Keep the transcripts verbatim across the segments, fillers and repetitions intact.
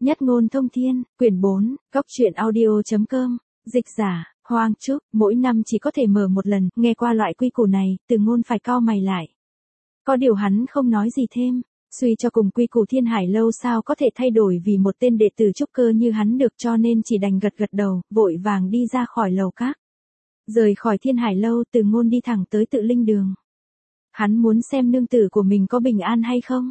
Nhất ngôn thông thiên, quyển bốn, góc truyện audio.com, dịch giả, Hoang Trúc, mỗi năm chỉ có thể mở một lần, nghe qua loại quy củ này, Từ Ngôn phải cau mày lại. Có điều hắn không nói gì thêm, suy cho cùng quy củ Thiên Hải Lâu sao có thể thay đổi vì một tên đệ tử trúc cơ như hắn được, cho nên chỉ đành gật gật đầu, vội vàng đi ra khỏi lầu các. Rời khỏi Thiên Hải Lâu, Từ Ngôn đi thẳng tới Tự Linh Đường. Hắn muốn xem nương tử của mình có bình an hay không.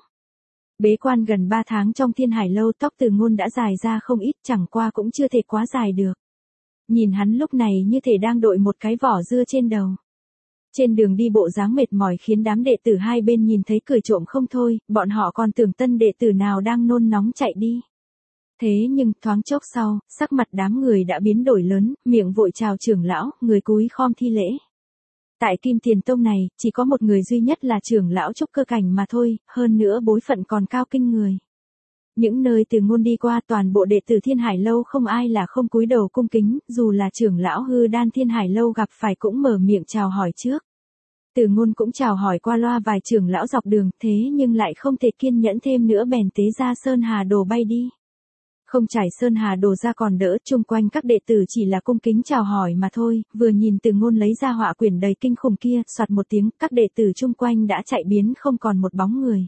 Bế quan gần ba tháng trong Thiên Hải Lâu, tóc Từ Ngôn đã dài ra không ít, chẳng qua cũng chưa thể quá dài được. Nhìn hắn lúc này như thể đang đội một cái vỏ dưa trên đầu. Trên đường đi bộ dáng mệt mỏi khiến đám đệ tử hai bên nhìn thấy cười trộm không thôi, bọn họ còn tưởng tân đệ tử nào đang nôn nóng chạy đi. Thế nhưng thoáng chốc sau, sắc mặt đám người đã biến đổi lớn, miệng vội chào trưởng lão, người cúi khom thi lễ. Tại Kim Tiền Tông này, chỉ có một người duy nhất là trưởng lão trúc cơ cảnh mà thôi, hơn nữa bối phận còn cao kinh người. Những nơi Từ Ngôn đi qua, toàn bộ đệ tử Thiên Hải Lâu không ai là không cúi đầu cung kính, dù là trưởng lão hư đan Thiên Hải Lâu gặp phải cũng mở miệng chào hỏi trước. Từ Ngôn cũng chào hỏi qua loa vài trưởng lão dọc đường, thế nhưng lại không thể kiên nhẫn thêm nữa, bèn tế ra Sơn Hà Đồ bay đi. Không trải Sơn Hà Đồ ra còn đỡ, chung quanh các đệ tử chỉ là cung kính chào hỏi mà thôi, vừa nhìn Từ Ngôn lấy ra họa quyển đầy kinh khủng kia, soạt một tiếng, các đệ tử chung quanh đã chạy biến không còn một bóng người.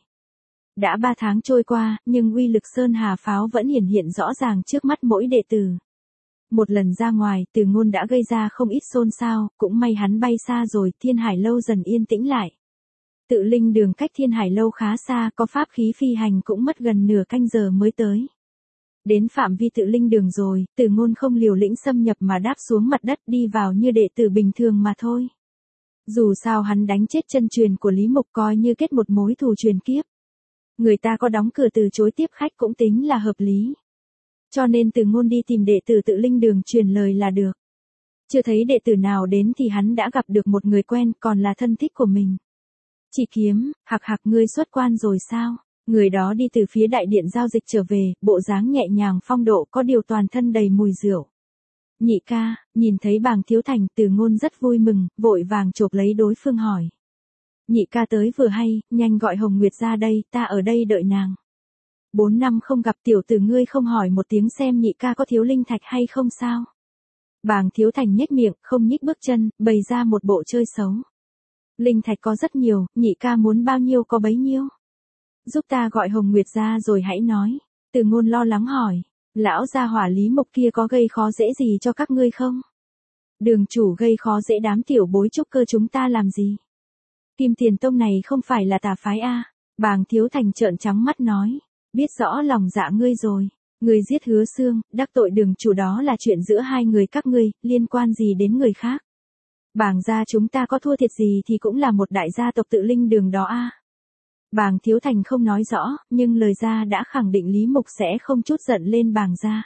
Đã ba tháng trôi qua, nhưng uy lực Sơn Hà pháo vẫn hiển hiện rõ ràng trước mắt mỗi đệ tử. Một lần ra ngoài, Từ Ngôn đã gây ra không ít xôn xao, cũng may hắn bay xa rồi, Thiên Hải Lâu dần yên tĩnh lại. Tự Linh Đường cách Thiên Hải Lâu khá xa, có pháp khí phi hành cũng mất gần nửa canh giờ mới tới. Đến phạm vi Tự Linh Đường rồi, Từ Ngôn không liều lĩnh xâm nhập mà đáp xuống mặt đất, đi vào như đệ tử bình thường mà thôi. Dù sao hắn đánh chết chân truyền của Lý Mục, coi như kết một mối thù truyền kiếp. Người ta có đóng cửa từ chối tiếp khách cũng tính là hợp lý. Cho nên Từ Ngôn đi tìm đệ tử Tự Linh Đường truyền lời là được. Chưa thấy đệ tử nào đến thì hắn đã gặp được một người quen, còn là thân thích của mình. Chỉ Kiếm, hạc hạc, ngươi xuất quan rồi sao? Người đó đi từ phía đại điện giao dịch trở về, bộ dáng nhẹ nhàng phong độ, có điều toàn thân đầy mùi rượu. Nhị ca, nhìn thấy Bàng Thiếu Thành, Từ Ngôn rất vui mừng, vội vàng chộp lấy đối phương hỏi. Nhị ca tới vừa hay, nhanh gọi Hồng Nguyệt ra đây, ta ở đây đợi nàng. Bốn năm không gặp, tiểu tử ngươi không hỏi một tiếng xem nhị ca có thiếu linh thạch hay không sao? Bàng Thiếu Thành nhếch miệng, không nhích bước chân, bày ra một bộ chơi xấu. Linh thạch có rất nhiều, nhị ca muốn bao nhiêu có bấy nhiêu. Giúp ta gọi Hồng Nguyệt ra rồi hãy nói. Từ Ngôn lo lắng hỏi, lão gia hỏa Lý Mục kia có gây khó dễ gì cho các ngươi không? Đường chủ gây khó dễ đám tiểu bối trúc cơ chúng ta làm gì? Kim Tiền Tông này không phải là tà phái a? Bàng Thiếu Thành trợn trắng mắt nói, biết rõ lòng dạ ngươi rồi. Ngươi giết Hứa Xương, đắc tội đường chủ, đó là chuyện giữa hai người các ngươi, liên quan gì đến người khác? Bàng gia chúng ta có thua thiệt gì thì cũng là một đại gia tộc Tự Linh Đường đó a. Bàng Thiếu Thành không nói rõ, nhưng lời ra đã khẳng định Lý Mục sẽ không chút giận lên Bàng gia.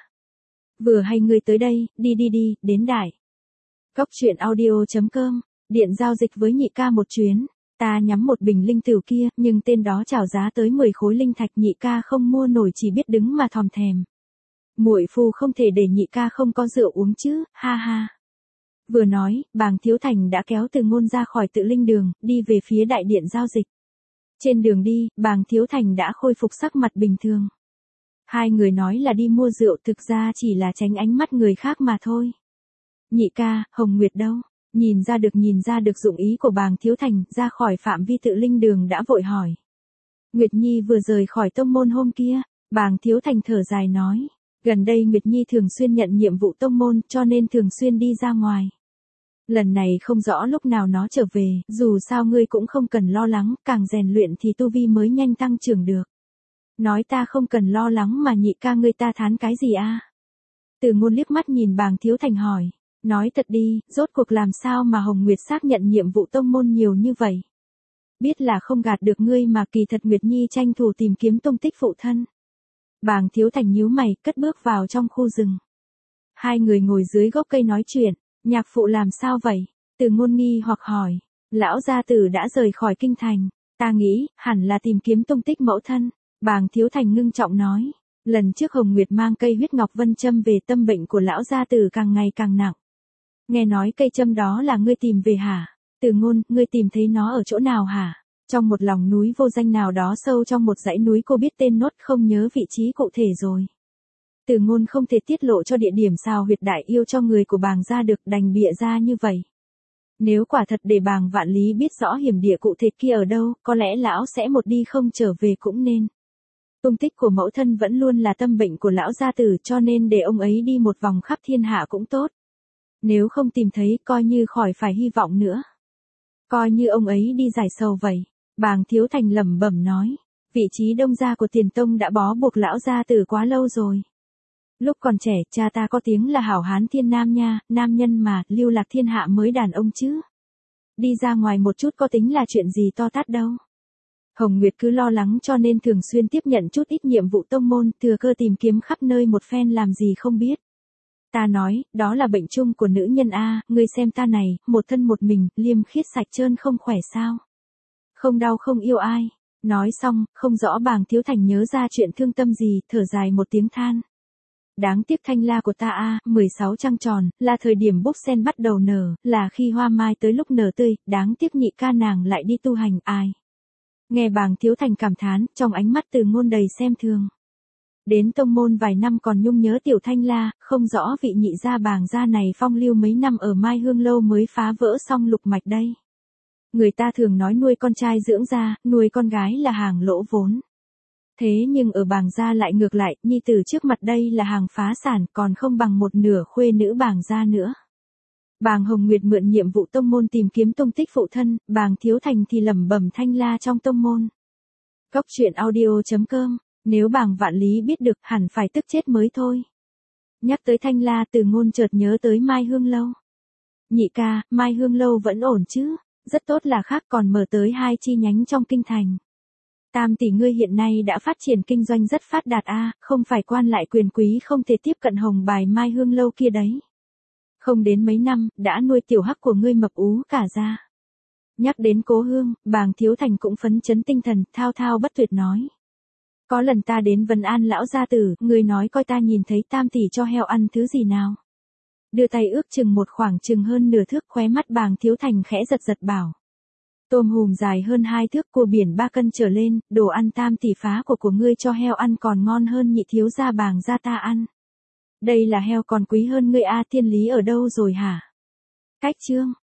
Vừa hay ngươi tới đây, đi đi đi, đến đại. Góc truyện audio.com, điện giao dịch với nhị ca một chuyến. Ta nhắm một bình linh tửu kia, nhưng tên đó chào giá tới mười khối linh thạch, nhị ca không mua nổi, chỉ biết đứng mà thòm thèm. Muội phu không thể để nhị ca không có rượu uống chứ, ha ha. Vừa nói, Bàng Thiếu Thành đã kéo Từ Ngôn ra khỏi Tự Linh Đường, đi về phía đại điện giao dịch. Trên đường đi, Bàng Thiếu Thành đã khôi phục sắc mặt bình thường. Hai người nói là đi mua rượu, thực ra chỉ là tránh ánh mắt người khác mà thôi. Nhị ca, Hồng Nguyệt đâu? Nhìn ra được nhìn ra được dụng ý của Bàng Thiếu Thành, ra khỏi phạm vi Tự Linh Đường đã vội hỏi. Nguyệt Nhi vừa rời khỏi tông môn hôm kia, Bàng Thiếu Thành thở dài nói. Gần đây Nguyệt Nhi thường xuyên nhận nhiệm vụ tông môn, cho nên thường xuyên đi ra ngoài. Lần này không rõ lúc nào nó trở về, dù sao ngươi cũng không cần lo lắng, càng rèn luyện thì tu vi mới nhanh tăng trưởng được. Nói ta không cần lo lắng mà nhị ca ngươi ta thán cái gì a? Từ Ngôn liếc mắt nhìn Bàng Thiếu Thành hỏi. Nói thật đi, rốt cuộc làm sao mà Hồng Nguyệt xác nhận nhiệm vụ tông môn nhiều như vậy? Biết là không gạt được ngươi mà kỳ thật Nguyệt Nhi tranh thủ tìm kiếm tung tích phụ thân. Bàng Thiếu Thành nhíu mày, cất bước vào trong khu rừng. Hai người ngồi dưới gốc cây nói chuyện, nhạc phụ làm sao vậy? Từ Ngôn nghi hoặc hỏi, lão gia tử đã rời khỏi kinh thành, ta nghĩ, hẳn là tìm kiếm tung tích mẫu thân. Bàng Thiếu Thành ngưng trọng nói, lần trước Hồng Nguyệt mang cây huyết ngọc vân châm về, tâm bệnh của lão gia tử càng ngày càng nặng. Nghe nói cây châm đó là ngươi tìm về hả? Từ Ngôn, ngươi tìm thấy nó ở chỗ nào hả? Trong một lòng núi vô danh nào đó sâu trong một dãy núi, cô biết tên nốt không nhớ vị trí cụ thể rồi. Từ Ngôn không thể tiết lộ cho địa điểm xào huyệt đại yêu cho người của Bàng gia được, đành bịa ra như vậy. Nếu quả thật để Bàng Vạn Lý biết rõ hiểm địa cụ thể kia ở đâu, có lẽ lão sẽ một đi không trở về cũng nên. Tung tích của mẫu thân vẫn luôn là tâm bệnh của lão gia tử, cho nên để ông ấy đi một vòng khắp thiên hạ cũng tốt. Nếu không tìm thấy, coi như khỏi phải hy vọng nữa. Coi như ông ấy đi giải sầu vậy. Bàng Thiếu Thành lẩm bẩm nói. Vị trí đông gia của Tiền Tông đã bó buộc lão gia tử quá lâu rồi. Lúc còn trẻ, cha ta có tiếng là hảo hán thiên nam nha, nam nhân mà, lưu lạc thiên hạ mới đàn ông chứ. Đi ra ngoài một chút có tính là chuyện gì to tát đâu. Hồng Nguyệt cứ lo lắng cho nên thường xuyên tiếp nhận chút ít nhiệm vụ tông môn, thừa cơ tìm kiếm khắp nơi một phen làm gì không biết. Ta nói, đó là bệnh chung của nữ nhân a, ngươi xem ta này, một thân một mình, liêm khiết sạch trơn không khỏe sao. Không đau không yêu ai. Nói xong, không rõ Bàng Thiếu Thành nhớ ra chuyện thương tâm gì, thở dài một tiếng than. Đáng tiếc thanh la của ta a, mười sáu trăng tròn, là thời điểm bốc sen bắt đầu nở, là khi hoa mai tới lúc nở tươi, đáng tiếc nhị ca nàng lại đi tu hành, ai. Nghe Bàng Thiếu Thành cảm thán, trong ánh mắt Từ Ngôn đầy xem thường. Đến tông môn vài năm còn nhung nhớ tiểu thanh la, không rõ vị nhị gia Bàng gia này phong lưu mấy năm ở Mai Hương Lâu mới phá vỡ xong lục mạch đây. Người ta thường nói nuôi con trai dưỡng ra, nuôi con gái là hàng lỗ vốn. Thế nhưng ở Bàng gia lại ngược lại, nhi tử trước mặt đây là hàng phá sản, còn không bằng một nửa khuê nữ Bàng gia nữa. Bàng Hồng Nguyệt mượn nhiệm vụ tông môn tìm kiếm tung tích phụ thân, Bàng Thiếu Thành thì lẩm bẩm thanh la trong tông môn. Cốc truyện audio chấm com, nếu Bàng Vạn Lý biết được hẳn phải tức chết mới thôi. Nhắc tới thanh la, Từ Ngôn chợt nhớ tới Mai Hương Lâu. Nhị ca, Mai Hương Lâu vẫn ổn chứ, rất tốt là khác, còn mở tới hai chi nhánh trong kinh thành. Tam tỷ ngươi hiện nay đã phát triển kinh doanh rất phát đạt a, không phải quan lại quyền quý không thể tiếp cận hồng bài Mai Hương Lâu kia đấy. Không đến mấy năm, đã nuôi tiểu hắc của ngươi mập ú cả ra. Nhắc đến cố hương, Bàng Thiếu Thành cũng phấn chấn tinh thần, thao thao bất tuyệt nói. Có lần ta đến Vân An lão gia tử, ngươi nói coi ta nhìn thấy tam tỷ cho heo ăn thứ gì nào. Đưa tay ước chừng một khoảng chừng hơn nửa thước, khóe mắt Bàng Thiếu Thành khẽ giật giật bảo. Tôm hùm dài hơn hai thước, cua biển ba cân trở lên, đồ ăn tam tỷ phá của của ngươi cho heo ăn còn ngon hơn nhị thiếu gia Bàng gia ta ăn. Đây là heo còn quý hơn ngươi a, thiên lý ở đâu rồi hả? Cách chương.